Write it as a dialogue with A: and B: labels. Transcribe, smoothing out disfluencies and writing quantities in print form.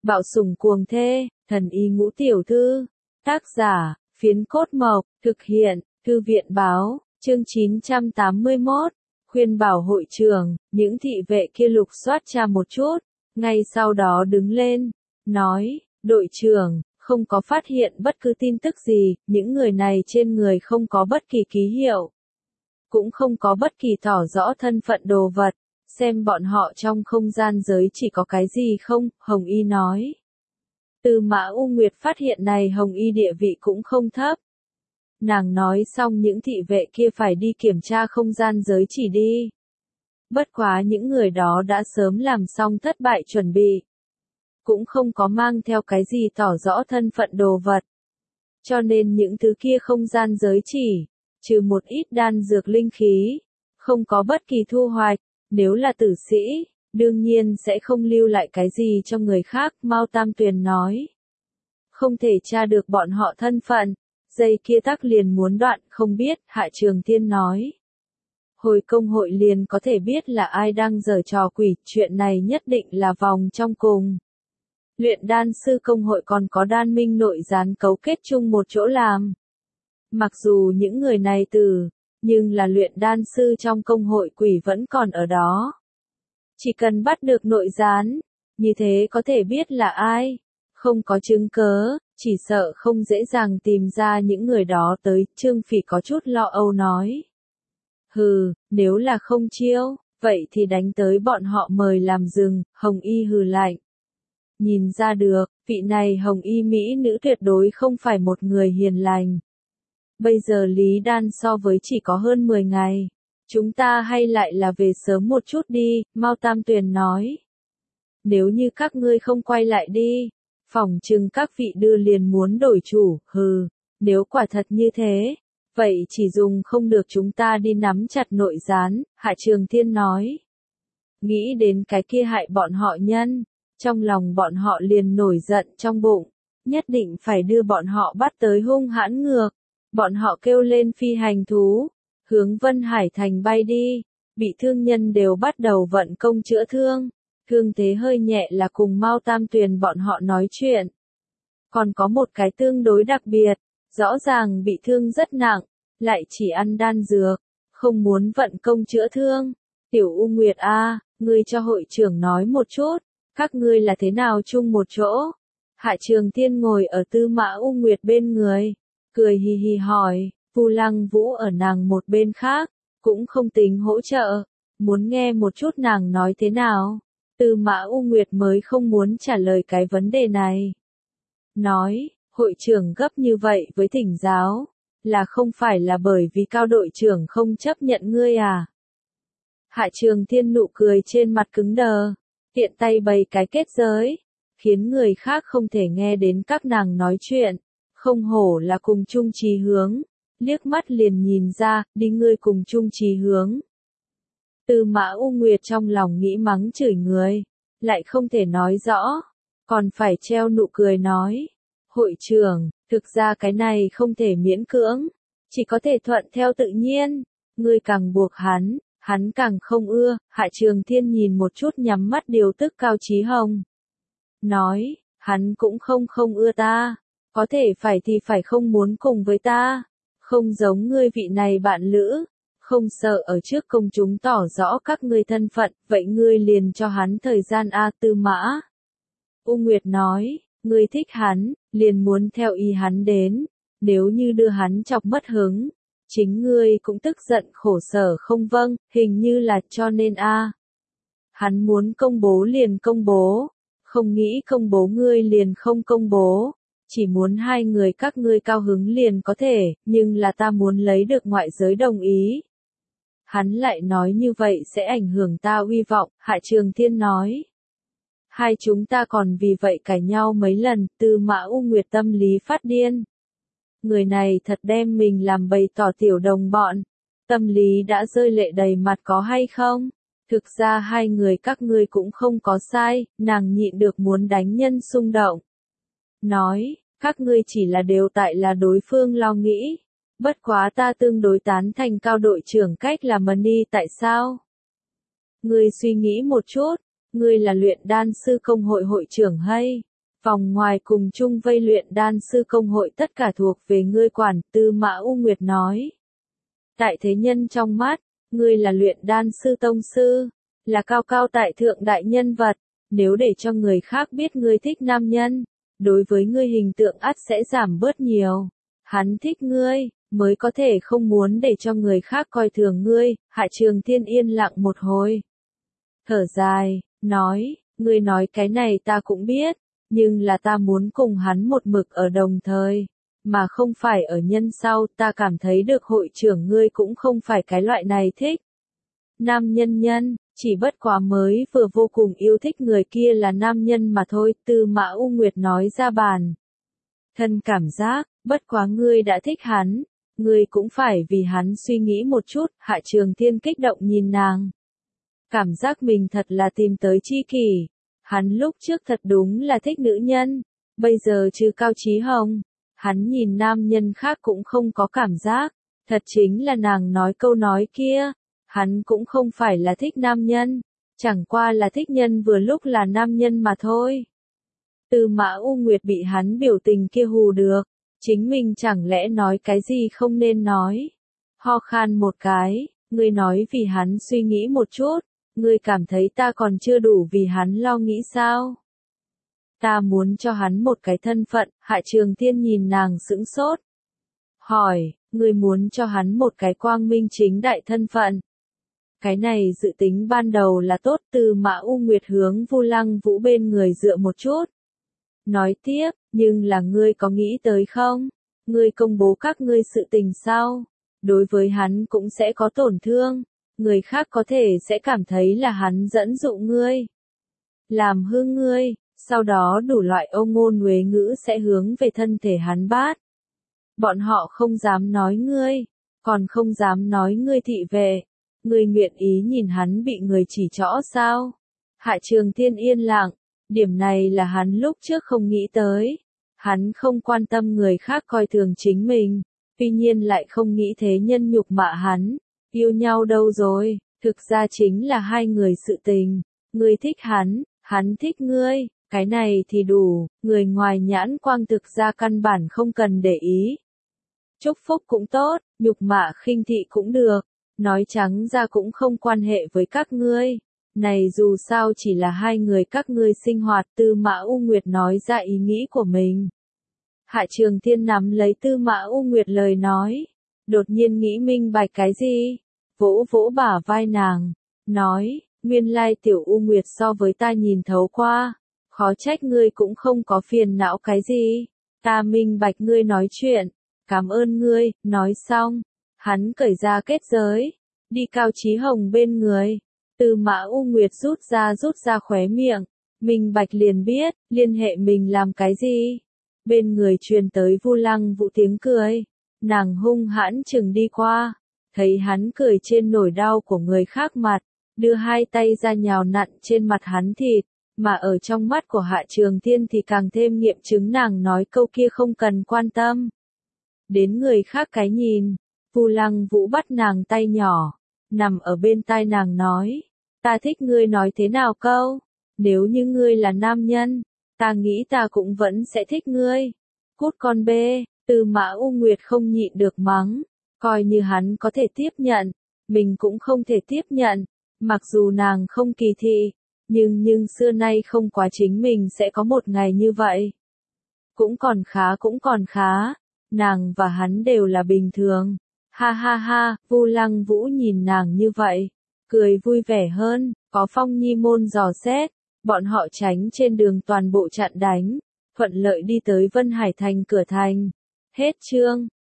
A: Bạo sủng cuồng thê, thần y ngũ tiểu thư. Tác giả, Phiến Cốt Mộc, thực hiện, Thư viện báo, chương 981. Khuyên bảo hội trưởng, những thị vệ kia lục soát tra một chút, ngay sau đó đứng lên, nói, đội trưởng, không có phát hiện bất cứ tin tức gì, những người này trên người không có bất kỳ ký hiệu, cũng không có bất kỳ tỏ rõ thân phận đồ vật, xem bọn họ trong không gian giới chỉ có cái gì không, Hồng Y nói. Từ Mã U Nguyệt phát hiện này Hồng Y địa vị cũng không thấp. Nàng nói xong những thị vệ kia phải đi kiểm tra không gian giới chỉ đi. Bất quá những người đó đã sớm làm xong thất bại chuẩn bị. Cũng không có mang theo cái gì tỏ rõ thân phận đồ vật. Cho nên những thứ kia không gian giới chỉ, trừ một ít đan dược linh khí, không có bất kỳ thu hoạch, nếu là tử sĩ, đương nhiên sẽ không lưu lại cái gì cho người khác, Mao Tam Tuyền nói. Không thể tra được bọn họ thân phận, dây kia tắc liền muốn đoạn, không biết, Hạ Trường Thiên nói. Hồi công hội liền có thể biết là ai đang giở trò quỷ, chuyện này nhất định là vòng trong cùng. Luyện đan sư công hội còn có đan minh nội gián cấu kết chung một chỗ làm. Mặc dù những người này từ, nhưng là luyện đan sư trong công hội quỷ vẫn còn ở đó. Chỉ cần bắt được nội gián, như thế có thể biết là ai. Không có chứng cớ, chỉ sợ không dễ dàng tìm ra những người đó tới, Trương Phỉ có chút lo âu nói. Hừ, nếu là không chiêu, vậy thì đánh tới bọn họ mời làm rừng, Hồng Y hừ lạnh. Nhìn ra được, vị này Hồng Y mỹ nữ tuyệt đối không phải một người hiền lành. Bây giờ Lý Đan so với chỉ có hơn 10 ngày. Chúng ta hay lại là về sớm một chút đi, Mao Tam Tuyền nói. Nếu như các ngươi không quay lại đi, phỏng chừng các vị đưa liền muốn đổi chủ, hừ, nếu quả thật như thế, vậy chỉ dùng không được chúng ta đi nắm chặt nội gián, Hạ Trường Thiên nói. Nghĩ đến cái kia hại bọn họ nhân, trong lòng bọn họ liền nổi giận trong bụng, nhất định phải đưa bọn họ bắt tới hung hãn ngược. Bọn họ kêu lên phi hành thú, hướng Vân Hải Thành bay đi, bị thương nhân đều bắt đầu vận công chữa thương, thương thế hơi nhẹ là cùng Mao Tam Tuyền bọn họ nói chuyện. Còn có một cái tương đối đặc biệt, rõ ràng bị thương rất nặng, lại chỉ ăn đan dược, không muốn vận công chữa thương. Tiểu U Nguyệt a, ngươi cho hội trưởng nói một chút, các ngươi là thế nào chung một chỗ? Hạ Trường Thiên ngồi ở Tư Mã U Nguyệt bên người, cười hì hì hỏi, Vu Lăng Vũ ở nàng một bên khác, cũng không tính hỗ trợ, muốn nghe một chút nàng nói thế nào. Tư Mã U Nguyệt mới không muốn trả lời cái vấn đề này. Nói, hội trưởng gấp như vậy với thỉnh giáo, là không phải là bởi vì cao đội trưởng không chấp nhận ngươi à? Hạ Trường Thiên nụ cười trên mặt cứng đờ, tiện tay bày cái kết giới, khiến người khác không thể nghe đến các nàng nói chuyện. Không hổ là cùng chung chí hướng, liếc mắt liền nhìn ra, đi ngươi cùng chung chí hướng. Tư Mã U Nguyệt trong lòng nghĩ mắng chửi người, lại không thể nói rõ, còn phải treo nụ cười nói. Hội trưởng, thực ra cái này không thể miễn cưỡng, chỉ có thể thuận theo tự nhiên, ngươi càng buộc hắn càng không ưa. Hạ Trường Thiên nhìn một chút nhắm mắt điều tức Cao Chí Hồng. Nói, hắn cũng không ưa ta. Có thể phải thì phải không muốn cùng với ta, không giống ngươi vị này bạn lữ, không sợ ở trước công chúng tỏ rõ các ngươi thân phận, vậy ngươi liền cho hắn thời gian a. Tư Mã U Nguyệt nói, ngươi thích hắn, liền muốn theo ý hắn đến, nếu như đưa hắn chọc mất hứng, chính ngươi cũng tức giận khổ sở không vâng, hình như là cho nên a. Hắn muốn công bố liền công bố, không nghĩ công bố ngươi liền không công bố. Chỉ muốn hai người các ngươi cao hứng liền có thể, nhưng là ta muốn lấy được ngoại giới đồng ý. Hắn lại nói như vậy sẽ ảnh hưởng ta uy vọng, Hạ Trường Thiên nói. Hai chúng ta còn vì vậy cãi nhau mấy lần, Tư Mã U Nguyệt tâm lý phát điên. Người này thật đem mình làm bày tỏ tiểu đồng bọn. Tâm lý đã rơi lệ đầy mặt có hay không? Thực ra hai người các ngươi cũng không có sai, nàng nhịn được muốn đánh nhân xung động. Nói, các ngươi chỉ là đều tại là đối phương lo nghĩ. Bất quá ta tương đối tán thành cao đội trưởng cách làm money tại sao? Ngươi suy nghĩ một chút, ngươi là luyện đan sư công hội hội trưởng hay? Vòng ngoài cùng chung vây luyện đan sư công hội tất cả thuộc về ngươi quản, Tư Mã U Nguyệt nói. Tại thế nhân trong mắt, ngươi là luyện đan sư tông sư, là cao cao tại thượng đại nhân vật, nếu để cho người khác biết ngươi thích nam nhân, đối với ngươi hình tượng ắt sẽ giảm bớt nhiều. Hắn thích ngươi, mới có thể không muốn để cho người khác coi thường ngươi. Hạ Trường Thiên yên lặng một hồi. Thở dài, nói, ngươi nói cái này ta cũng biết, nhưng là ta muốn cùng hắn một mực ở đồng thời, mà không phải ở nhân sau. Ta cảm thấy được hội trưởng ngươi cũng không phải cái loại này thích nam nhân, chỉ bất quá mới vừa vô cùng yêu thích người kia là nam nhân mà thôi. Tư Mã U Nguyệt nói ra bàn thân cảm giác, bất quá ngươi đã thích hắn, ngươi cũng phải vì hắn suy nghĩ một chút. Hạ Trường Thiên kích động nhìn nàng, cảm giác mình thật là tìm tới tri kỷ. Hắn lúc trước thật đúng là thích nữ nhân, bây giờ trừ Cao Chí Hồng, hắn nhìn nam nhân khác cũng không có cảm giác. Thật chính là nàng nói câu nói kia, hắn cũng không phải là thích nam nhân, chẳng qua là thích nhân vừa lúc là nam nhân mà thôi. Tư Mã U Nguyệt bị hắn biểu tình kia hù được, chính mình chẳng lẽ nói cái gì không nên nói. Ho khan một cái, ngươi nói vì hắn suy nghĩ một chút, ngươi cảm thấy ta còn chưa đủ vì hắn lo nghĩ sao? Ta muốn cho hắn một cái thân phận. Hạ Trường Thiên nhìn nàng sững sốt. Hỏi, ngươi muốn cho hắn một cái quang minh chính đại thân phận? Cái này dự tính ban đầu là tốt. Tư Mã U Nguyệt hướng Vu Lăng Vũ bên người dựa một chút. Nói tiếp, nhưng là ngươi có nghĩ tới không? Ngươi công bố các ngươi sự tình sao? Đối với hắn cũng sẽ có tổn thương. Người khác có thể sẽ cảm thấy là hắn dẫn dụ ngươi, làm hư ngươi, sau đó đủ loại âu ngôn uế ngữ sẽ hướng về thân thể hắn bát. Bọn họ không dám nói ngươi, còn không dám nói ngươi thị vệ. Ngươi nguyện ý nhìn hắn bị người chỉ trỏ sao? Hạ Trường Thiên yên lặng, điểm này là hắn lúc trước không nghĩ tới. Hắn không quan tâm người khác coi thường chính mình, tuy nhiên lại không nghĩ thế nhân nhục mạ hắn. Yêu nhau đâu rồi, thực ra chính là hai người sự tình. Ngươi thích hắn thích ngươi, cái này thì đủ. Người ngoài nhãn quang thực ra căn bản không cần để ý. Chúc phúc cũng tốt, nhục mạ khinh thị cũng được, nói trắng ra cũng không quan hệ với các ngươi. Này dù sao chỉ là hai người các ngươi sinh hoạt. Tư Mã U Nguyệt nói ra ý nghĩ của mình. Hạ Trường Thiên nắm lấy Tư Mã U Nguyệt lời nói, đột nhiên nghĩ minh bạch cái gì, vỗ vỗ bả vai nàng, nói, nguyên lai tiểu U Nguyệt so với ta nhìn thấu qua, khó trách ngươi cũng không có phiền não cái gì, ta minh bạch ngươi nói chuyện, cảm ơn ngươi. Nói xong, hắn cởi ra kết giới, đi Cao Chí Hồng bên người. Tư Mã U Nguyệt rút ra khóe miệng, minh bạch liền biết, liên hệ mình làm cái gì. Bên người truyền tới Vu Lăng Vũ tiếng cười, nàng hung hãn chừng đi qua, thấy hắn cười trên nỗi đau của người khác mặt, đưa hai tay ra nhào nặn trên mặt hắn thịt, mà ở trong mắt của Hạ Trường Thiên thì càng thêm nghiệm chứng nàng nói câu kia không cần quan tâm đến người khác cái nhìn. Vu Lăng Vũ bắt nàng tay nhỏ, nằm ở bên tai nàng nói, ta thích ngươi nói thế nào câu, nếu như ngươi là nam nhân, ta nghĩ ta cũng vẫn sẽ thích ngươi. Cút con bê. Tư Mã U Nguyệt không nhịn được mắng, coi như hắn có thể tiếp nhận, mình cũng không thể tiếp nhận. Mặc dù nàng không kỳ thị, nhưng xưa nay không quá chính mình sẽ có một ngày như vậy. Cũng còn khá, nàng và hắn đều là bình thường. Ha ha ha. Vu Lăng Vũ nhìn nàng như vậy, cười vui vẻ hơn. Có Phong Nhi môn dò xét, bọn họ tránh trên đường toàn bộ chặn đánh, thuận lợi đi tới Vân Hải Thành cửa thành. Hết chương.